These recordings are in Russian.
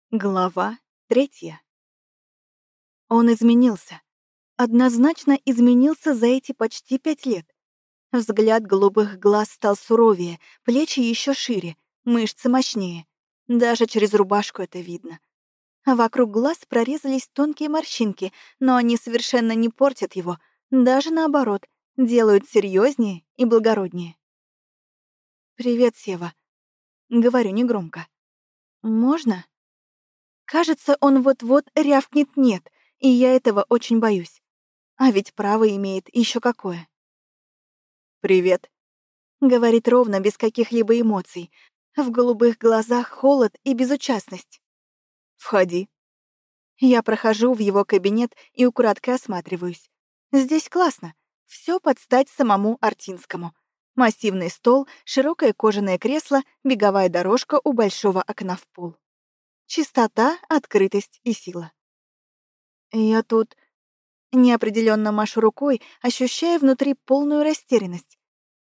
Глава 3. Он изменился. Однозначно изменился за эти почти 5 лет. Взгляд голубых глаз стал суровее, плечи еще шире, мышцы мощнее. Даже через рубашку это видно. А вокруг глаз прорезались тонкие морщинки, но они совершенно не портят его, даже наоборот, делают серьезнее и благороднее. «Привет, Сева», — говорю негромко. «Можно?» Кажется, он вот-вот рявкнет «нет», и я этого очень боюсь. А ведь право имеет еще какое. «Привет», — говорит ровно, без каких-либо эмоций. В голубых глазах холод и безучастность. «Входи». Я прохожу в его кабинет и украдкой осматриваюсь. Здесь классно. Все под стать самому Артинскому. Массивный стол, широкое кожаное кресло, беговая дорожка у большого окна в пол. Чистота, открытость и сила. Я тут неопределенно машу рукой, ощущая внутри полную растерянность.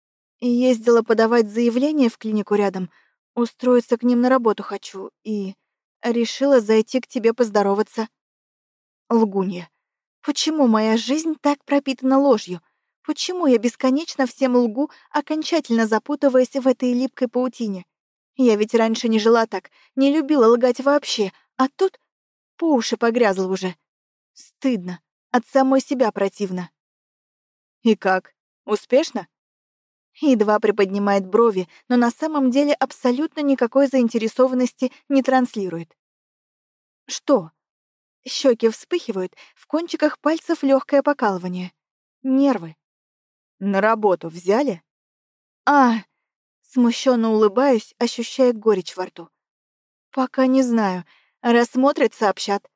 Ездила подавать заявление в клинику рядом, устроиться к ним на работу хочу и решила зайти к тебе поздороваться. Лгунья. Почему моя жизнь так пропитана ложью? Почему я бесконечно всем лгу, окончательно запутываясь в этой липкой паутине? Я ведь раньше не жила так, не любила лгать вообще, а тут по уши погрязла уже. Стыдно. От самой себя противно. «И как? Успешно?» Едва приподнимает брови, но на самом деле абсолютно никакой заинтересованности не транслирует. «Что?» Щеки вспыхивают, в кончиках пальцев легкое покалывание. Нервы. «На работу взяли?» «А!» Смущенно улыбаюсь, ощущая горечь во рту. «Пока не знаю. Рассмотрят, сообщат».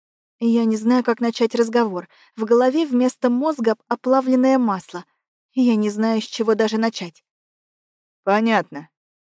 Я не знаю, как начать разговор. В голове вместо мозга оплавленное масло. Я не знаю, с чего даже начать. Понятно.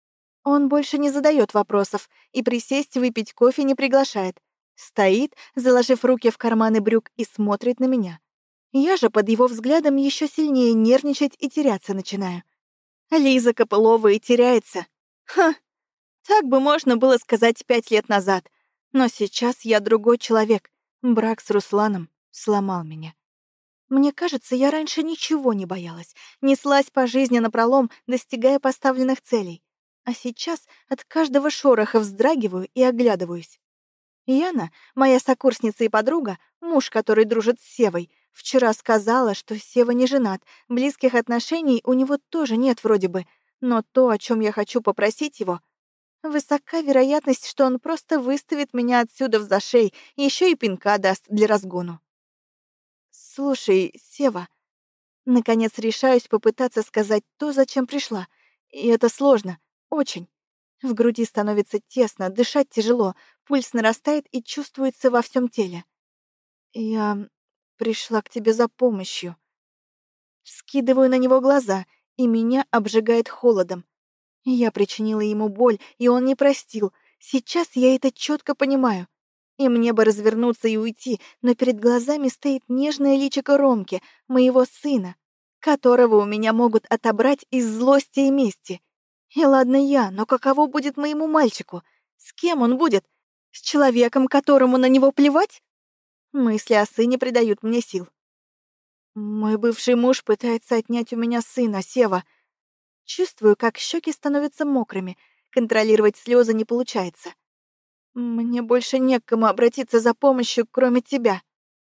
Он больше не задает вопросов и присесть выпить кофе не приглашает. Стоит, заложив руки в карманы брюк и смотрит на меня. Я же под его взглядом еще сильнее нервничать и теряться начинаю. Лиза Копылова и теряется. Ха, так бы можно было сказать 5 лет назад. Но сейчас я другой человек. Брак с Русланом сломал меня. Мне кажется, я раньше ничего не боялась, неслась по жизни напролом, достигая поставленных целей. А сейчас от каждого шороха вздрагиваю и оглядываюсь. Яна, моя сокурсница и подруга, муж, который дружит с Севой, вчера сказала, что Сева не женат, близких отношений у него тоже нет вроде бы, но то, о чем я хочу попросить его, высока вероятность, что он просто выставит меня отсюда в зашей, еще и пинка даст для разгону. «Слушай, Сева...» Наконец решаюсь попытаться сказать то, зачем пришла. И это сложно. Очень. В груди становится тесно, дышать тяжело, пульс нарастает и чувствуется во всем теле. Я пришла к тебе за помощью. Скидываю на него глаза, и меня обжигает холодом. Я причинила ему боль, и он не простил. Сейчас я это четко понимаю. И мне бы развернуться и уйти, но перед глазами стоит нежное личико Ромки, моего сына, которого у меня могут отобрать из злости и мести. И ладно я, но каково будет моему мальчику? С кем он будет? С человеком, которому на него плевать? Мысли о сыне придают мне сил. Мой бывший муж пытается отнять у меня сына, Сева. Чувствую, как щеки становятся мокрыми. Контролировать слезы не получается. Мне больше не к кому обратиться за помощью, кроме тебя.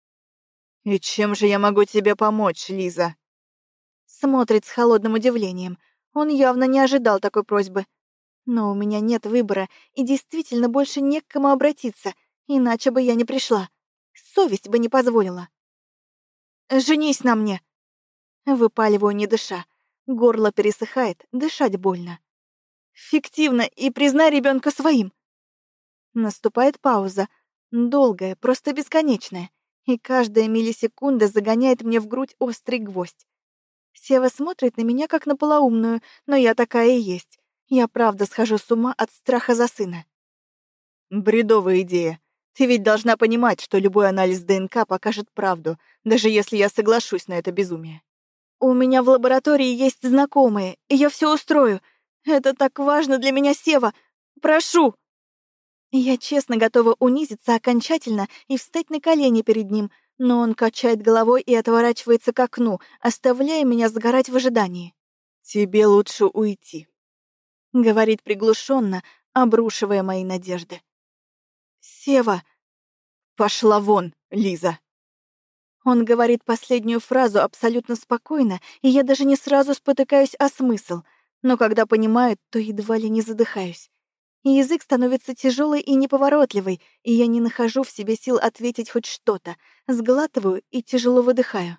И чем же я могу тебе помочь, Лиза? Смотрит с холодным удивлением. Он явно не ожидал такой просьбы. Но у меня нет выбора, и действительно больше не к кому обратиться, иначе бы я не пришла. Совесть бы не позволила. «Женись на мне!» Выпаливаю, не дыша. Горло пересыхает, дышать больно. «Фиктивно, и признай ребенка своим!» Наступает пауза. Долгая, просто бесконечная. И каждая миллисекунда загоняет мне в грудь острый гвоздь. Сева смотрит на меня, как на полоумную, но я такая и есть. Я правда схожу с ума от страха за сына. Бредовая идея. Ты ведь должна понимать, что любой анализ ДНК покажет правду, даже если я соглашусь на это безумие. У меня в лаборатории есть знакомые, и я все устрою. Это так важно для меня, Сева. Прошу. Я честно готова унизиться окончательно и встать на колени перед ним, но он качает головой и отворачивается к окну, оставляя меня сгорать в ожидании. «Тебе лучше уйти», — говорит приглушенно, обрушивая мои надежды. «Сева!» «Пошла вон, Лиза!» Он говорит последнюю фразу абсолютно спокойно, и я даже не сразу спотыкаюсь о смысл, но когда понимаю, то едва ли не задыхаюсь. И язык становится тяжелый и неповоротливый, и я не нахожу в себе сил ответить хоть что-то, сглатываю и тяжело выдыхаю.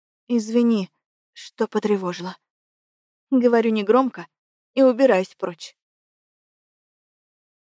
«Извини, что потревожила». Говорю негромко и убираюсь прочь.